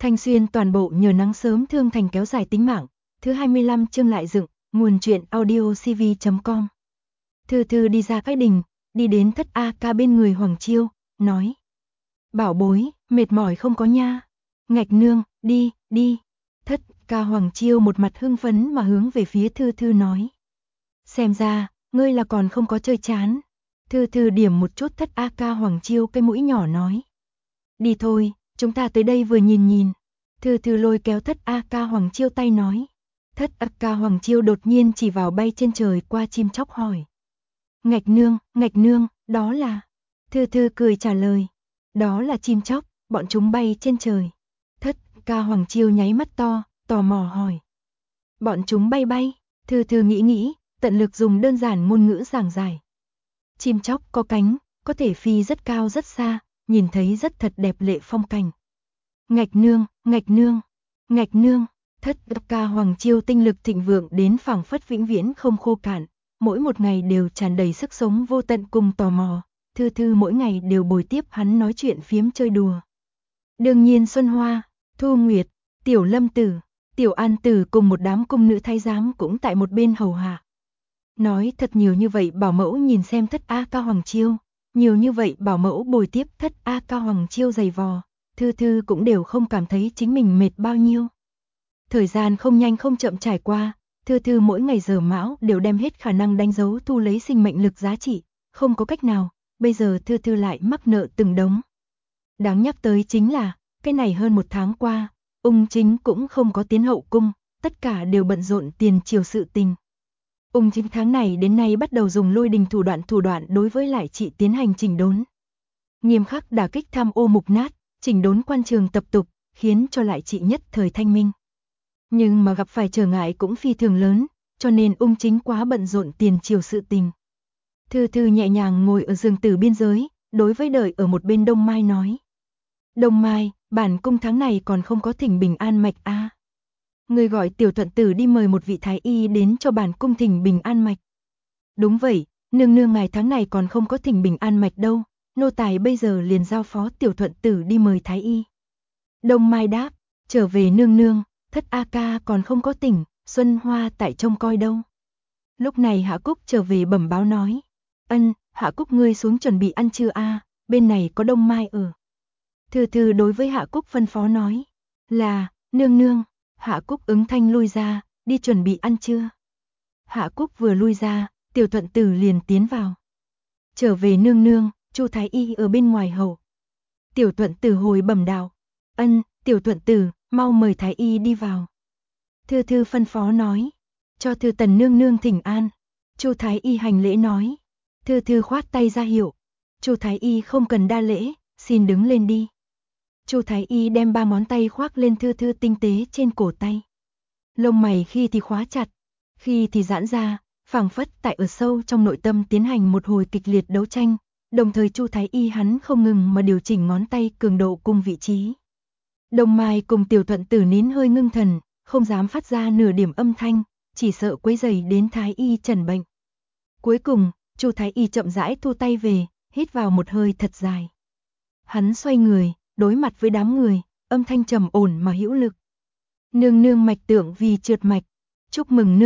Thanh Xuyên toàn bộ nhờ nắng sớm thương thành kéo dài tính mạng. Thứ 25 chương lại dựng, nguồn truyện audiocv.com. Thư Thư đi ra khách đình, đi đến Thất A Ca bên người Hoàng Chiêu, nói: "Bảo bối, mệt mỏi không có nha." "Ngạch nương, đi, đi." Thất Ca Hoàng Chiêu một mặt hưng phấn mà hướng về phía Thư Thư nói: "Xem ra, ngươi là còn không có chơi chán." Thư Thư điểm một chút Thất A Ca Hoàng Chiêu cái mũi nhỏ nói: "Đi thôi, chúng ta tới đây vừa nhìn nhìn." Thư Thư lôi kéo Thất A Ca Hoàng Chiêu tay nói. Thất A Ca Hoàng Chiêu đột nhiên chỉ vào bay trên trời qua chim chóc hỏi: ngạch nương, đó là..." Thư Thư cười trả lời: "Đó là chim chóc, bọn chúng bay trên trời." Thất Ca Hoàng Chiêu nháy mắt to, tò mò hỏi: "Bọn chúng bay?" Thư Thư nghĩ, tận lực dùng đơn giản ngôn ngữ giảng giải: "Chim chóc có cánh, có thể phi rất cao rất xa, nhìn thấy rất thật đẹp lệ phong cảnh." Ngạch nương. Thất Ca Hoàng Chiêu tinh lực thịnh vượng đến phảng phất vĩnh viễn không khô cạn, mỗi một ngày đều tràn đầy sức sống vô tận cùng tò mò. Thư Thư mỗi ngày đều bồi tiếp hắn nói chuyện phiếm chơi đùa. Đương nhiên Xuân Hoa, Thu Nguyệt, Tiểu Lâm Tử, Tiểu An Tử cùng một đám cung nữ thái giám cũng tại một bên hầu hạ. Nói thật nhiều như vậy bảo mẫu nhìn xem Thất A Ca Hoàng Chiêu, nhiều như vậy bảo mẫu bồi tiếp Thất A Ca Hoàng Chiêu giày vò, Thư Thư cũng đều không cảm thấy chính mình mệt bao nhiêu. Thời gian không nhanh không chậm trải qua, Thư Thư mỗi ngày giờ mão đều đem hết khả năng đánh dấu thu lấy sinh mệnh lực giá trị, không có cách nào, bây giờ Thư Thư lại mắc nợ từng đống. Đáng nhắc tới chính là, cái này hơn một tháng qua, Ung Chính cũng không có tiến hậu cung, tất cả đều bận rộn tiền triều sự tình. Ung Chính tháng này đến nay bắt đầu dùng lôi đình thủ đoạn đối với Lại Trị tiến hành chỉnh đốn. Nghiêm khắc đả kích tham ô mục nát, chỉnh đốn quan trường tập tục, khiến cho Lại Trị nhất thời thanh minh. Nhưng mà gặp phải trở ngại cũng phi thường lớn, cho nên Ung Chính quá bận rộn tiền triều sự tình. Thư Thư nhẹ nhàng ngồi ở giường tử biên giới, đối với đợi ở một bên Đông Mai nói: "Đông Mai, bản cung tháng này còn không có thỉnh bình an mạch a. Người gọi Tiểu Thuận Tử đi mời một vị thái y đến cho bản cung thỉnh bình an mạch." "Đúng vậy, nương ngài tháng này còn không có thỉnh bình an mạch đâu, nô tài bây giờ liền giao phó Tiểu Thuận Tử đi mời thái y." Đông Mai đáp: "Trở về nương, Thất A Ca còn không có tỉnh, Xuân Hoa tại trông coi đâu." Lúc này Hạ Cúc trở về bẩm báo nói: "Ân, Hạ Cúc ngươi xuống chuẩn bị ăn trưa a, bên này có Đông Mai ở." Thư Thư đối với Hạ Cúc phân phó nói: "Là, nương." Hạ Cúc ứng thanh lui ra, đi chuẩn bị ăn trưa. Hạ Cúc vừa lui ra, Tiểu Thuận Tử liền tiến vào. "Trở về nương, Chu thái y ở bên ngoài hầu." Tiểu Thuận Tử hồi bẩm đạo: "Ân, Tiểu Thuận Tử, mau mời thái y đi vào." Thư Thư phân phó nói: "Cho Thư Tần nương thỉnh an." Chu thái y hành lễ nói. Thư Thư khoát tay ra hiệu. Chu thái y không cần đa lễ, xin đứng lên đi. Chu thái y đem 3 ngón tay khoác lên Thư Thư tinh tế trên cổ tay. Lông mày khi thì khóa chặt, khi thì giãn ra, phảng phất tại ở sâu trong nội tâm tiến hành một hồi kịch liệt đấu tranh, đồng thời Chu thái y hắn không ngừng mà điều chỉnh ngón tay cường độ cùng vị trí. Đông Mai cùng Tiểu Thuận Tử nín hơi ngưng thần, không dám phát ra nửa điểm âm thanh, chỉ sợ quấy rầy đến thái y trần bệnh. Cuối cùng, Chu thái y chậm rãi thu tay về, hít vào một hơi thật dài. Hắn xoay người, đối mặt với đám người, âm thanh trầm ổn mà hữu lực: "Nương mạch tượng vì trượt mạch, chúc mừng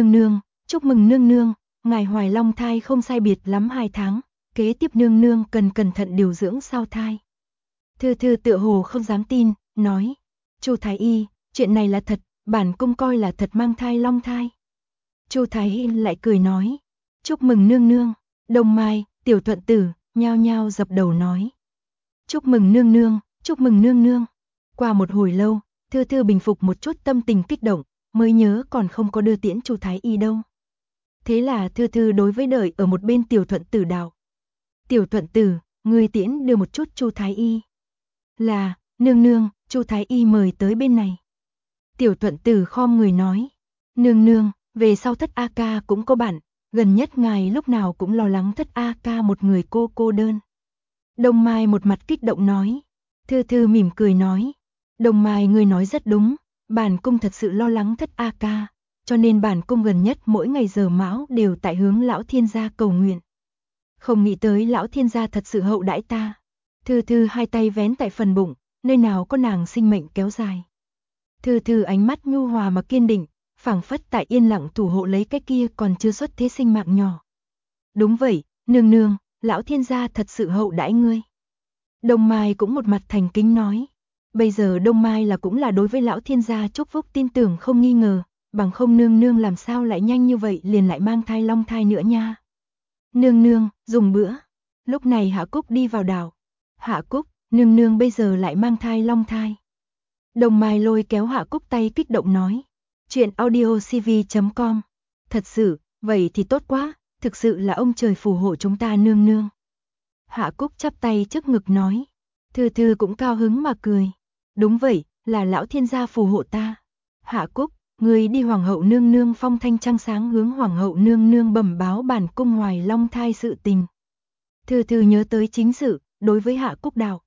nương, ngài hoài long thai không sai biệt lắm 2 tháng, kế tiếp nương cần cẩn thận điều dưỡng sau thai." Thư Thư tựa hồ không dám tin, nói: "Chu thái y, chuyện này là thật, bản cung coi là thật mang thai long thai." Chu thái y lại cười nói: "Chúc mừng nương." Đông Mai, Tiểu Thuận Tử nhao nhao dập đầu nói: "Chúc mừng nương." Qua một hồi lâu, Thư Thư bình phục một chút tâm tình kích động, mới nhớ còn không có đưa tiễn Chu thái y đâu. Thế là Thư Thư đối với đợi ở một bên Tiểu Thuận Tử đạo: "Tiểu Thuận Tử, ngươi tiễn đưa một chút Chu thái y." "Là, nương, Chu thái y mời tới bên này." Tiểu Thuận Tử khom người nói: "Nương, về sau Thất A Ca cũng có bạn, gần nhất ngài lúc nào cũng lo lắng Thất A Ca một người cô đơn." Đông Mai một mặt kích động nói. Thư Thư mỉm cười nói: "Đông Mai ngươi nói rất đúng, bản cung thật sự lo lắng Thất A Ca, cho nên bản cung gần nhất mỗi ngày giờ mão đều tại hướng lão thiên gia cầu nguyện. Không nghĩ tới lão thiên gia thật sự hậu đãi ta." Thư Thư hai tay vén tại phần bụng, nơi nào có nàng sinh mệnh kéo dài. Thư Thư ánh mắt nhu hòa mà kiên định, phảng phất tại yên lặng thủ hộ lấy cái kia còn chưa xuất thế sinh mạng nhỏ. Đúng vậy, nương nương, lão thiên gia thật sự hậu đãi ngươi. Đông Mai cũng một mặt thành kính nói. Bây giờ Đông Mai cũng là đối với lão thiên gia chúc phúc tin tưởng không nghi ngờ, bằng không nương nương làm sao lại nhanh như vậy liền lại mang thai long thai nữa nha. Nương nương, dùng bữa. Lúc này Hạ Cúc đi vào đảo. Hạ Cúc, nương nương bây giờ lại mang thai long thai. Đông Mai lôi kéo Hạ Cúc tay kích động nói. Chuyện audiocv.com. Thật sự, vậy thì tốt quá, thực sự là ông trời phù hộ chúng ta nương nương. Hạ Cúc chắp tay trước ngực nói. Thư Thư cũng cao hứng mà cười. Đúng vậy, là lão thiên gia phù hộ ta. Hạ Cúc, người đi hoàng hậu nương nương phong thanh trăng sáng hướng hoàng hậu nương nương bẩm báo bản cung hoài long thai sự tình. Thư Thư nhớ tới chính sự, đối với Hạ Cúc đạo.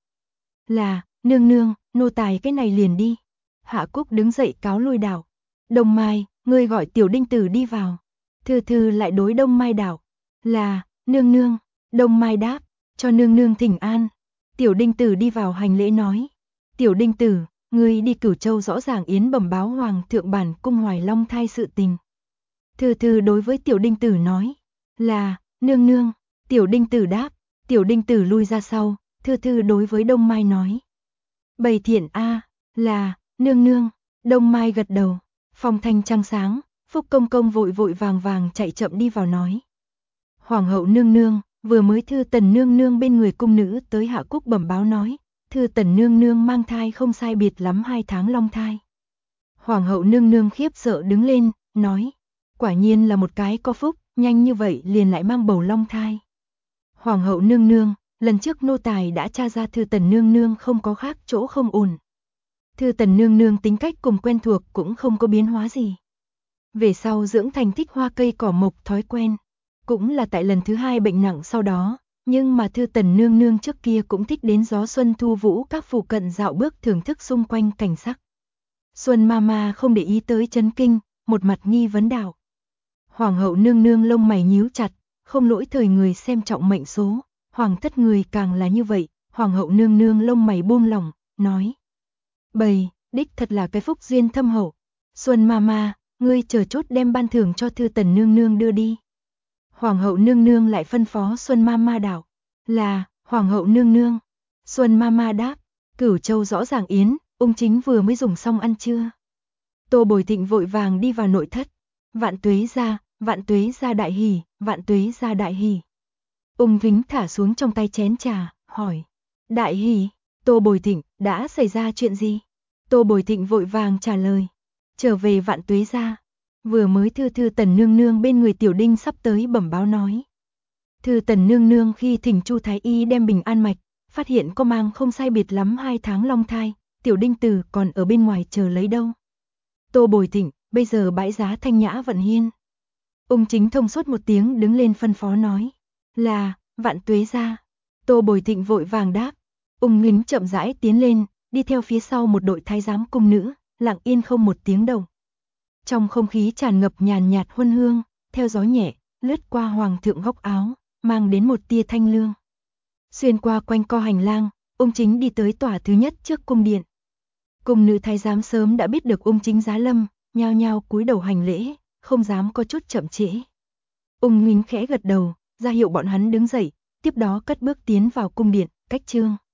Là, nương nương, nô tài cái này liền đi. Hạ Cúc đứng dậy cáo lui đạo. Đông Mai, ngươi gọi tiểu đinh tử đi vào. Thư Thư lại đối Đông Mai đạo. Là, nương nương. Đông Mai đáp, cho nương nương thỉnh an. Tiểu đinh tử đi vào hành lễ nói. Tiểu đinh tử, ngươi đi Cửu Châu rõ ràng yến bẩm báo hoàng thượng bản cung hoài long thai sự tình. Thư Thư đối với tiểu đinh tử nói. Là, nương nương. Tiểu đinh tử đáp. Tiểu đinh tử lui ra sau. Thư Thư đối với Đông Mai nói. Bầy thiện a, là, nương nương. Đông Mai gật đầu. Phong thanh trăng sáng, Phúc công công vội vội vàng vàng chạy chậm đi vào nói. Hoàng hậu nương nương, vừa mới Thư Tần nương nương bên người cung nữ tới Hạ Cúc bẩm báo nói. Thư Tần nương nương mang thai không sai biệt lắm 2 tháng long thai. Hoàng hậu nương nương khiếp sợ đứng lên, nói. Quả nhiên là một cái có phúc, nhanh như vậy liền lại mang bầu long thai. Hoàng hậu nương nương, lần trước nô tài đã tra ra Thư Tần nương nương không có khác chỗ không ổn. Thư Tần nương nương tính cách cùng quen thuộc cũng không có biến hóa gì. Về sau dưỡng thành thích hoa cây cỏ mộc thói quen. Cũng là tại lần thứ 2 bệnh nặng sau đó, nhưng mà Thư Tần nương nương trước kia cũng thích đến gió xuân thu vũ các phủ cận dạo bước thưởng thức xung quanh cảnh sắc. Xuân Mama không để ý tới chấn kinh, một mặt nghi vấn đạo. Hoàng hậu nương nương lông mày nhíu chặt, không lỗi thời người xem trọng mệnh số, hoàng thất người càng là như vậy. Hoàng hậu nương nương lông mày buông lỏng, nói. Bầy, đích thật là cái phúc duyên thâm hậu. Xuân Mama, ngươi chờ chút đem ban thưởng cho Thư Tần nương nương đưa đi. Hoàng hậu nương nương lại phân phó Xuân Mama đạo. Là, Hoàng hậu nương nương. Xuân Mama đáp. Cửu Châu rõ ràng yến, ung chính vừa mới dùng xong ăn trưa. Tô Bồi Thịnh vội vàng đi vào nội thất. Vạn tuế gia đại hỉ, vạn tuế gia đại hỉ. Ung Thính thả xuống trong tay chén trà, hỏi. Đại hỉ, Tô Bồi Thịnh, đã xảy ra chuyện gì? Tô Bồi Thịnh vội vàng trả lời. Trở về vạn tuế gia. Vừa mới Thư Tần nương nương bên người tiểu đinh sắp tới bẩm báo nói. Thư Tần nương nương khi thỉnh Chu Thái Y đem bình an mạch, phát hiện có mang không sai biệt lắm 2 tháng long thai, tiểu đinh tử còn ở bên ngoài chờ lấy đâu. Tô Bồi Thịnh, bây giờ bãi giá thanh nhã vận hiên. Ung chính thông suốt một tiếng đứng lên phân phó nói. Là, vạn tuế gia. Tô Bồi Thịnh vội vàng đáp. Ung Nghính chậm rãi tiến lên, đi theo phía sau một đội thái giám cung nữ, lặng yên không một tiếng động. Trong không khí tràn ngập nhàn nhạt huân hương, theo gió nhẹ, lướt qua hoàng thượng góc áo, mang đến một tia thanh lương. Xuyên qua quanh co hành lang, Ung Chính đi tới tòa thứ nhất trước cung điện. Cung nữ thái giám sớm đã biết được Ung Chính giá lâm, nhao nhao cúi đầu hành lễ, không dám có chút chậm trễ. Ung Nghính khẽ gật đầu, ra hiệu bọn hắn đứng dậy, tiếp đó cất bước tiến vào cung điện, cách trương.